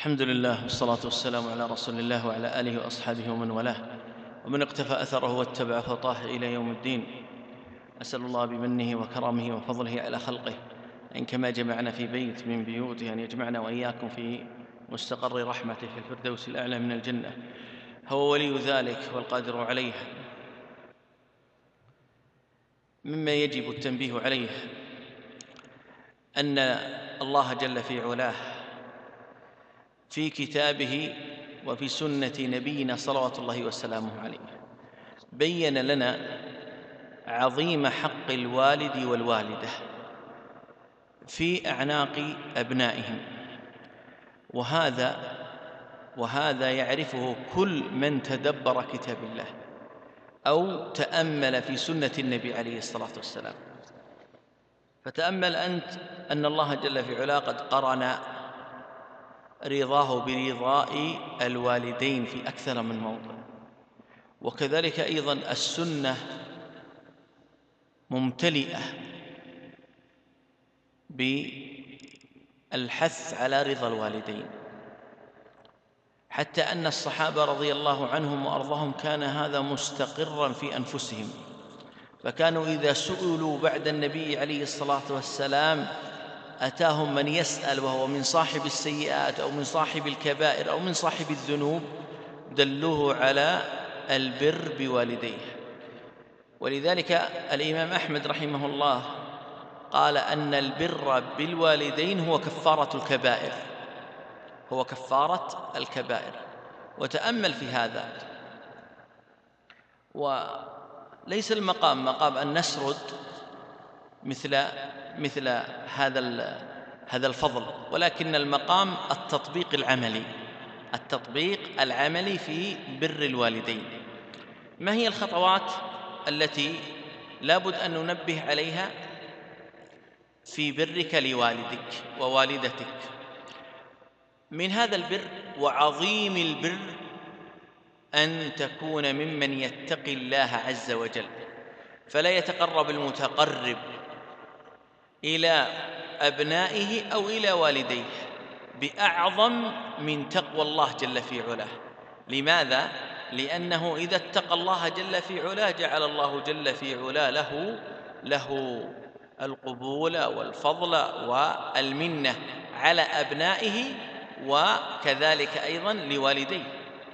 الحمد لله والصلاة والسلام على رسول الله وعلى آله وأصحابه ومن والاه ومن اقتفى أثره واتبع خطاه إلى يوم الدين. أسأل الله بمنه وكرمه وفضله على خلقه أن كما جمعنا في بيت من بيوته أن يجمعنا وإياكم في مستقر رحمته في الفردوس الأعلى من الجنة. هو ولي ذلك والقادر عليه. مما يجب التنبيه عليه أن الله جل في علاه في كتابه وفي سنة نبينا صلوات الله وسلامه عليه بين لنا عظيم حق الوالد والوالدة في أعناق أبنائهم، وهذا يعرفه كل من تدبر كتاب الله أو تأمل في سنة النبي عليه الصلاة والسلام. فتأمل أنت أن الله جل في علاه قد قرن رضاه برضاء الوالدين في أكثر من موضع، وكذلك أيضا السنة ممتلئة بالحث على رضا الوالدين، حتى أن الصحابة رضي الله عنهم وأرضاهم كان هذا مستقرا في أنفسهم، فكانوا إذا سئلوا بعد النبي عليه الصلاة والسلام أتاهم من يسأل وهو من صاحب السيئات أو من صاحب الكبائر أو من صاحب الذنوب دلوه على البر بوالديه. ولذلك الإمام أحمد رحمه الله قال أن البر بالوالدين هو كفارة الكبائر. وتأمل في هذا، وليس المقام أن نسرد مثل هذا الفضل، ولكن المقام التطبيق العملي في بر الوالدين. ما هي الخطوات التي لا بد أن ننبه عليها في برك لوالدك ووالدتك؟ من هذا البر وعظيم البر أن تكون ممن يتقي الله عز وجل، فلا يتقرب المتقرب إلى أبنائه أو إلى والديه بأعظم من تقوى الله جل في علاه. لماذا؟ لأنه إذا اتقى الله جل في علاه جعل الله جل في علاه له القبول والفضل والمنة على أبنائه، وكذلك أيضا لوالديه.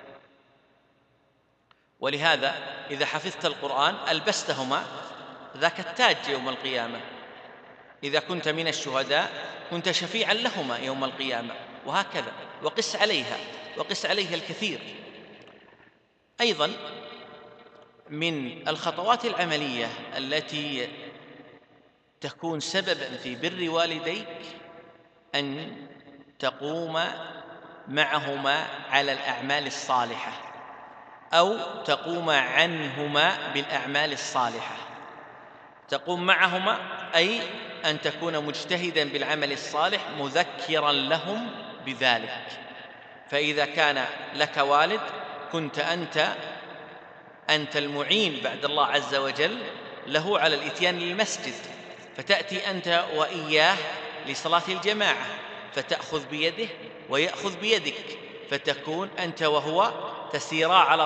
ولهذا إذا حفظت القرآن ألبستهما ذاك التاج يوم القيامة، إذا كنت من الشهداء كنت شفيعا لهما يوم القيامة، وهكذا. وقس عليها الكثير. أيضا من الخطوات العملية التي تكون سببا في بر والديك أن تقوم معهما على الأعمال الصالحة أو تقوم عنهما بالأعمال الصالحة. تقوم معهما أي أن تكون مجتهدا بالعمل الصالح مذكرا لهم بذلك. فإذا كان لك والد كنت أنت المعين بعد الله عز وجل له على الإتيان للمسجد، فتأتي أنت وإياه لصلاة الجماعة، فتأخذ بيده ويأخذ بيدك، فتكون أنت وهو تسيرا على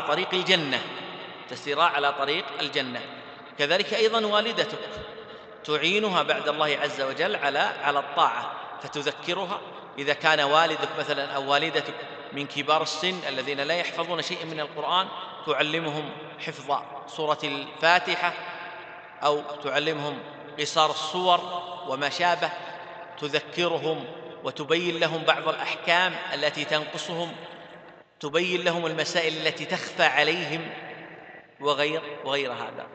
طريق الجنة. كذلك أيضا والدتك تعينها بعد الله عز وجل على الطاعة، فتذكرها. إذا كان والدك مثلا أو والدتك من كبار السن الذين لا يحفظون شيئا من القرآن، تعلمهم حفظ سورة الفاتحة أو تعلمهم قصار الصور وما شابه، تذكرهم وتبين لهم بعض الأحكام التي تنقصهم، تبين لهم المسائل التي تخفى عليهم وغير هذا.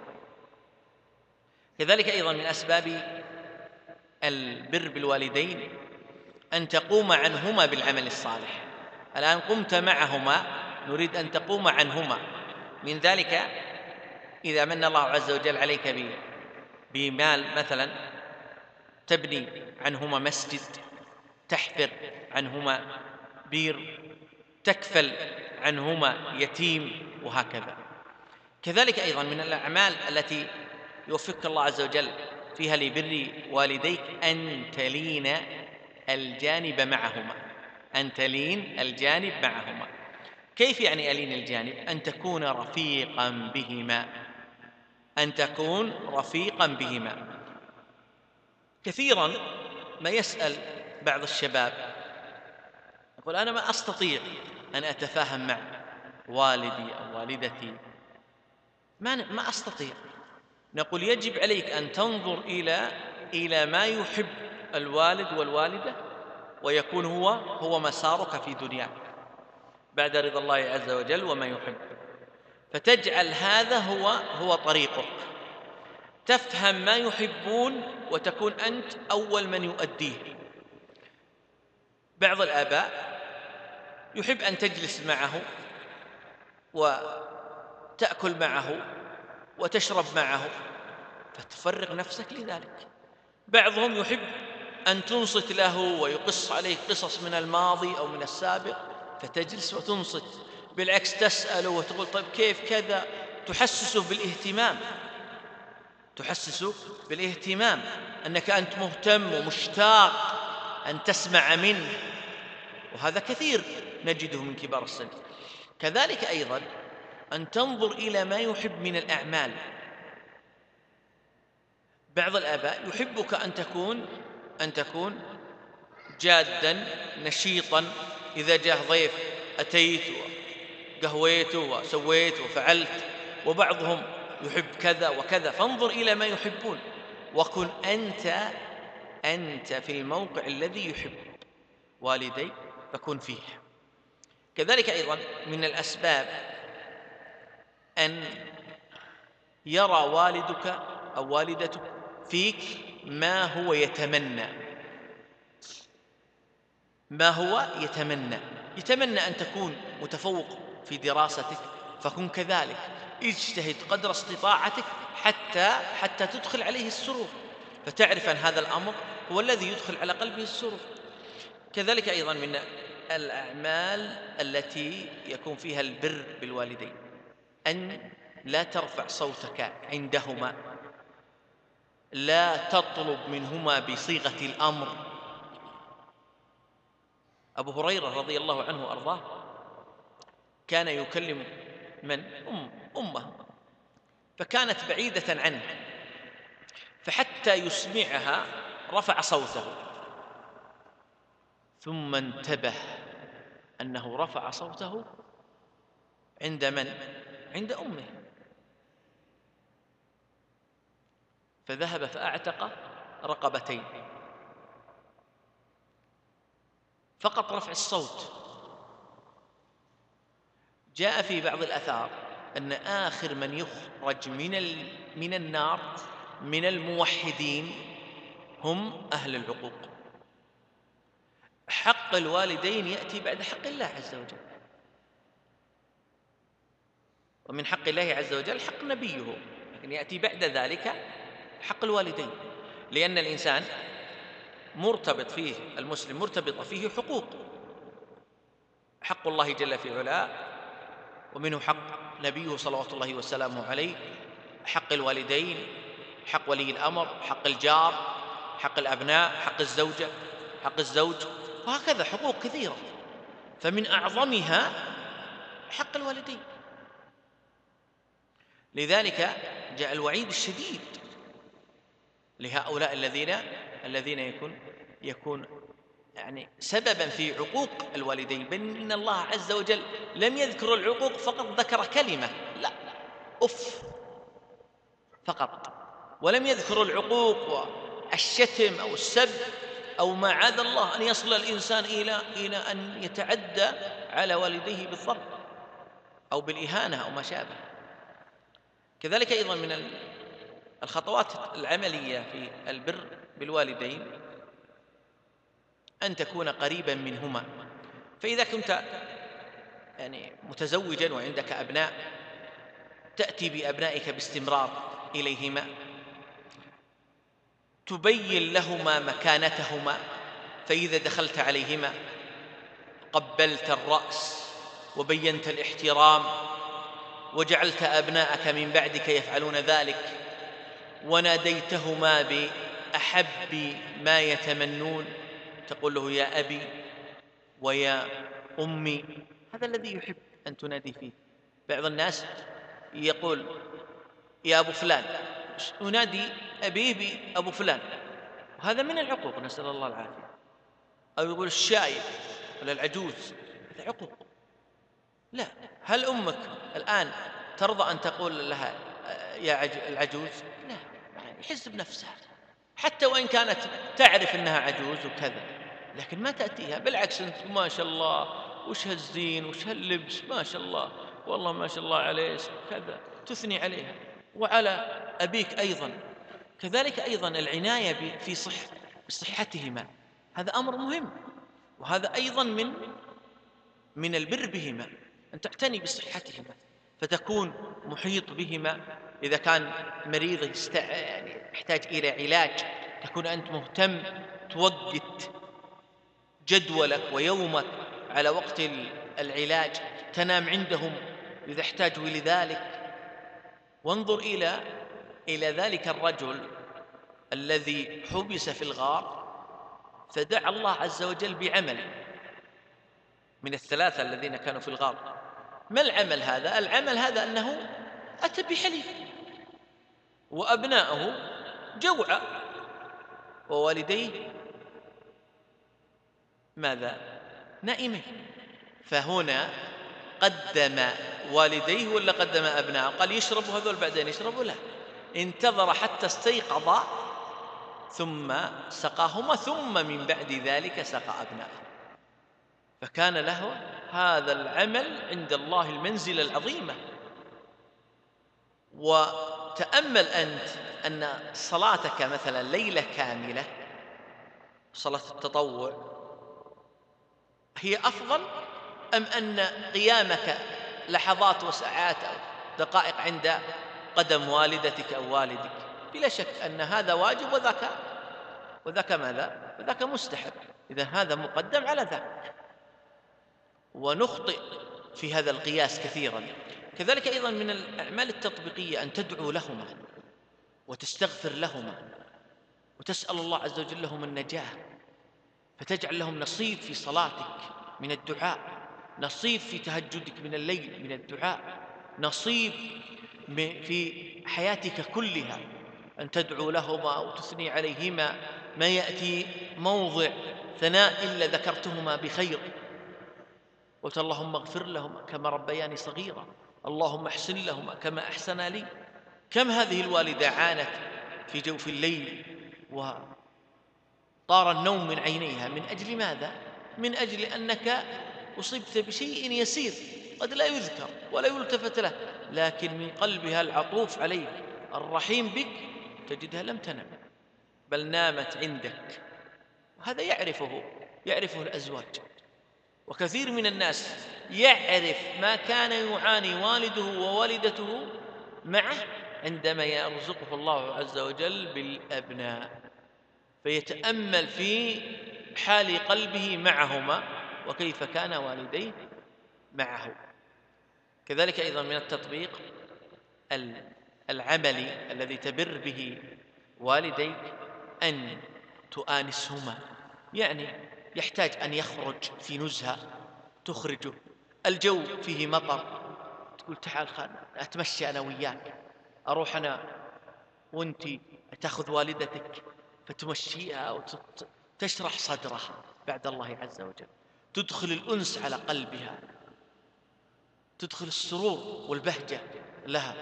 كذلك أيضا من أسباب البر بالوالدين أن تقوم عنهما بالعمل الصالح. الآن قمت معهما، نريد أن تقوم عنهما. من ذلك إذا من الله عز وجل عليك بمال مثلا، تبني عنهما مسجد، تحفر عنهما بير، تكفل عنهما يتيم، وهكذا. كذلك أيضا من الأعمال التي يوفقك الله عز وجل فيها لبر والديك أن تلين الجانب معهما، أن تلين الجانب معهما. كيف يعني ألين الجانب؟ أن تكون رفيقا بهما، أن تكون رفيقا بهما. كثيرا ما يسأل بعض الشباب يقول: أنا ما أستطيع أن أتفاهم مع والدي أو والدتي، ما أستطيع. نقول: يجب عليك أن تنظر إلى ما يحب الوالد والوالدة، ويكون هو مسارك في دنياك بعد رضا الله عز وجل وما يحب، فتجعل هذا هو طريقك، تفهم ما يحبون وتكون أنت أول من يؤديه. بعض الآباء يحب أن تجلس معه وتأكل معه وتشرب معه فتفرغ نفسك لذلك. بعضهم يحب أن تنصت له ويقص عليك قصص من الماضي أو من السابق فتجلس وتنصت، بالعكس تسأله وتقول: طيب كيف كذا، تحسسه بالاهتمام أنك أنت مهتم ومشتاق أن تسمع منه، وهذا كثير نجده من كبار السن. كذلك أيضا أن تنظر إلى ما يحب من الأعمال. بعض الآباء يحبك أن تكون جاداً نشيطاً، إذا جاء ضيف أتيت وقهويت وسويت وفعلت، وبعضهم يحب كذا وكذا. فانظر إلى ما يحبون وكن أنت في الموقع الذي يحب والديك فكن فيه. كذلك أيضاً من الأسباب أن يرى والدك أو والدتك فيك ما هو يتمنى أن تكون متفوق في دراستك، فكن كذلك، اجتهد قدر استطاعتك حتى تدخل عليه السرور، فتعرف أن هذا الأمر هو الذي يدخل على قلبه السرور. كذلك أيضا من الأعمال التي يكون فيها البر بالوالدين أن لا ترفع صوتك عندهما، لا تطلب منهما بصيغة الأمر. أبو هريرة رضي الله عنه وأرضاه كان يكلم أمه، فكانت بعيدة عنه، فحتى يسمعها رفع صوته، ثم انتبه أنه رفع صوته عند من؟ عند أمه، فذهب فأعتق رقبتين، فقط رفع الصوت. جاء في بعض الآثار أن آخر من يخرج من النار من الموحدين هم أهل العقوق. حق الوالدين يأتي بعد حق الله عز وجل، ومن حق الله عز وجل حق نبيه، لكن يأتي بعد ذلك حق الوالدين، لأن الإنسان مرتبط فيه، المسلم مرتبط فيه حقوق: حق الله جل في علاه، ومنه حق نبيه صلوات الله وسلامه عليه، حق الوالدين، حق ولي الأمر، حق الجار، حق الأبناء، حق الزوجة، حق الزوج، وهكذا حقوق كثيرة، فمن أعظمها حق الوالدين. لذلك جاء الوعيد الشديد لهؤلاء الذين يكون يعني سببا في عقوق الوالدين، بل إن الله عز وجل لم يذكر العقوق فقط، ذكر كلمة لا أف فقط، ولم يذكر العقوق والشتم أو السب أو ما عاد الله أن يصل الإنسان إلى أن يتعدى على والديه بالضرب أو بالإهانة أو ما شابه. كذلك أيضا من الخطوات العملية في البر بالوالدين أن تكون قريبا منهما. فإذا كنت يعني متزوجا وعندك أبناء، تأتي بأبنائك باستمرار إليهما، تبين لهما مكانتهما، فإذا دخلت عليهما قبلت الرأس وبينت الاحترام، وجعلت أبناءك من بعدك يفعلون ذلك، وناديتهما بأحب ما يتمنون، تقول له: يا أبي، ويا أمي، هذا الذي يحب أن تنادي فيه. بعض الناس يقول يا أبو فلان، ينادي أبيه بأبو فلان، وهذا من العقوق، نسأل الله العافية. أو يقول الشايب ولا العجوز، هذا عقوق. لا، هل أمك الآن ترضى أن تقول لها يا العجوز؟ لا، يحس بنفسها حتى وإن كانت تعرف أنها عجوز وكذا، لكن ما تأتيها. بالعكس، أنت ما شاء الله وش هالزين وش هاللبس، ما شاء الله والله ما شاء الله عليه كذا، تثني عليها. وعلى أبيك أيضا كذلك، أيضا العناية في بصحتهما، هذا أمر مهم، وهذا أيضا من البر بهما، أن تعتني بصحتهما، فتكون محيط بهما. إذا كان مريض يعني يحتاج إلى علاج، تكون أنت مهتم، توقت جدولك ويومك على وقت العلاج، تنام عندهم إذا احتاجوا لذلك. وانظر إلى ذلك الرجل الذي حبس في الغار، فدعا الله عز وجل بعمل من الثلاثة الذين كانوا في الغار. ما العمل هذا؟ العمل هذا أنه أتى بحليب، وأبناءه جوعى، ووالديه ماذا؟ نائمين. فهنا قدم والديه ولا قدم أبناءه؟ قال يشربوا هذول بعدين يشربوا؟ لا، انتظر حتى استيقظ ثم سقاهما، ثم من بعد ذلك سقى أبناءه. فكان له هذا العمل عند الله المنزلة العظيمة. وتأمل أنت أن صلاتك مثلا ليلة كاملة، صلاة التطوع، هي أفضل أم أن قيامك لحظات وساعات أو دقائق عند قدم والدتك أو والدك؟ بلا شك أن هذا واجب وذاك ماذا؟ وذاك مستحب. إذن هذا مقدم على ذاك، ونخطئ في هذا القياس كثيرا. كذلك أيضا من الأعمال التطبيقية أن تدعو لهما وتستغفر لهما وتسأل الله عز وجل لهم النجاة، فتجعل لهم نصيب في صلاتك من الدعاء، نصيب في تهجدك من الليل من الدعاء، نصيب في حياتك كلها أن تدعو لهما وتثني عليهما. ما يأتي موضع ثناء إلا ذكرتهما بخير، قلت اللهم اغفر لهما كما ربياني صغيرا، اللهم احسن لهما كما أحسنا لي. كم هذه الوالدة عانت في جوف الليل وطار النوم من عينيها، من أجل ماذا؟ من أجل أنك أصبت بشيء يسير قد لا يذكر ولا يلتفت له، لكن من قلبها العطوف عليك الرحيم بك تجدها لم تنم بل نامت عندك. وهذا يعرفه الأزواج. وكثير من الناس يعرف ما كان يعاني والده ووالدته معه عندما يرزقه الله عز وجل بالأبناء، فيتأمل في حال قلبه معهما وكيف كان والديه معه. كذلك أيضا من التطبيق العملي الذي تبر به والديك أن تؤانسهما، يعني يحتاج أن يخرج في نزهة تخرجه، الجو فيه مطر، تقول تعال خلنا أتمشى أنا وياك، أروح أنا وأنتي، تأخذ والدتك فتمشيها وتشرح صدرها بعد الله عز وجل، تدخل الأنس على قلبها، تدخل السرور والبهجة لها.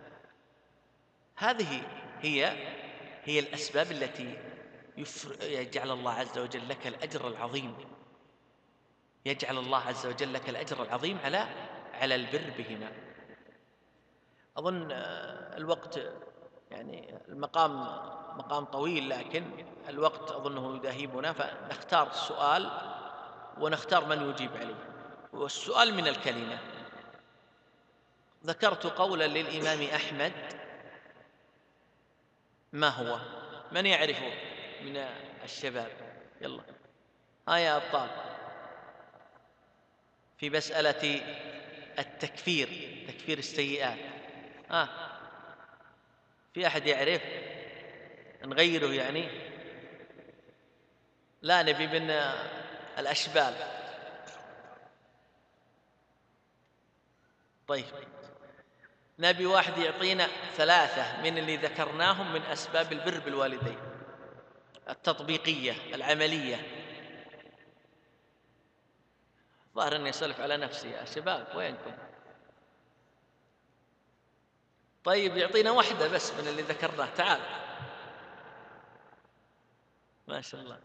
هذه هي الأسباب التي يجعل الله عز وجل لك الأجر العظيم، يجعل الله عز وجل لك الأجر العظيم على البر بهما. أظن الوقت يعني المقام مقام طويل، لكن الوقت أظنه يداهمنا، فنختار سؤال ونختار من يجيب عليه. والسؤال من الكلمة: ذكرت قولا للإمام أحمد، ما هو؟ من يعرفه من الشباب؟ يلا يا أبطال، في مسألة تكفير السيئات. في أحد يعرف؟ نغيره يعني؟ لا، نبي من الأشبال. طيب، نبي واحد يعطينا 3 من اللي ذكرناهم من أسباب البر بالوالدين التطبيقية العملية. ظاهر أني أسولف على نفسي يا شباب، وينكم؟ طيب يعطينا واحدة بس من اللي ذكرناه، تعال. ما شاء الله.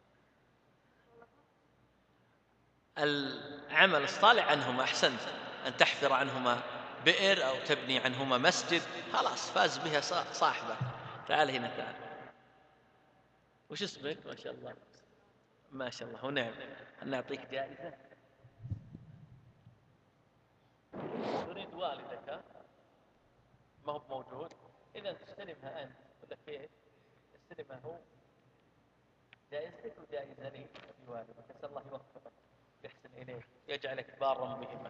العمل الصالح عنهما، أحسنت، أن تحفر عنهما بئر أو تبني عنهما مسجد، خلاص فاز بها صاحبه. تعال هنا، تعال. وش اسمك؟ ما شاء الله، ما شاء الله، ونعم. نعطيك جائزة. تريد والدك ما هو موجود، إذا تستلمها أنت، ولا كيف؟ استلمها هو، جائزتك وجائزة لي بوالدك. أسأل الله يوفقك، يحسن إليك، يجعلك بارا بهما.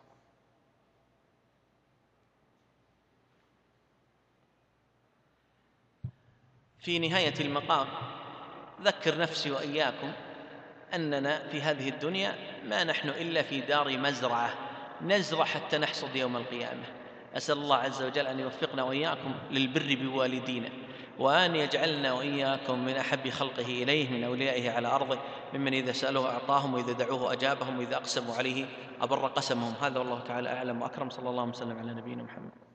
في نهاية المقام ذكر نفسي وإياكم أننا في هذه الدنيا ما نحن إلا في دار مزرعة، نزرع حتى نحصد يوم القيامة. أسأل الله عز وجل أن يوفقنا وإياكم للبر بوالدينا، وأن يجعلنا وإياكم من أحب خلقه إليه من أوليائه على أرضه، ممن إذا سألوه أعطاهم، وإذا دعوه أجابهم، وإذا أقسموا عليه أبر قسمهم. هذا والله تعالى أعلم وأكرم، صلى الله وسلم على نبينا محمد.